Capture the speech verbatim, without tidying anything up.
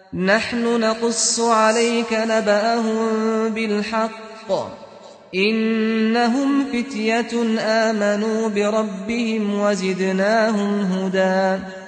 نحن نقص عليك نبأهم بالحق إنهم فتية آمنوا بربهم وزدناهم هدى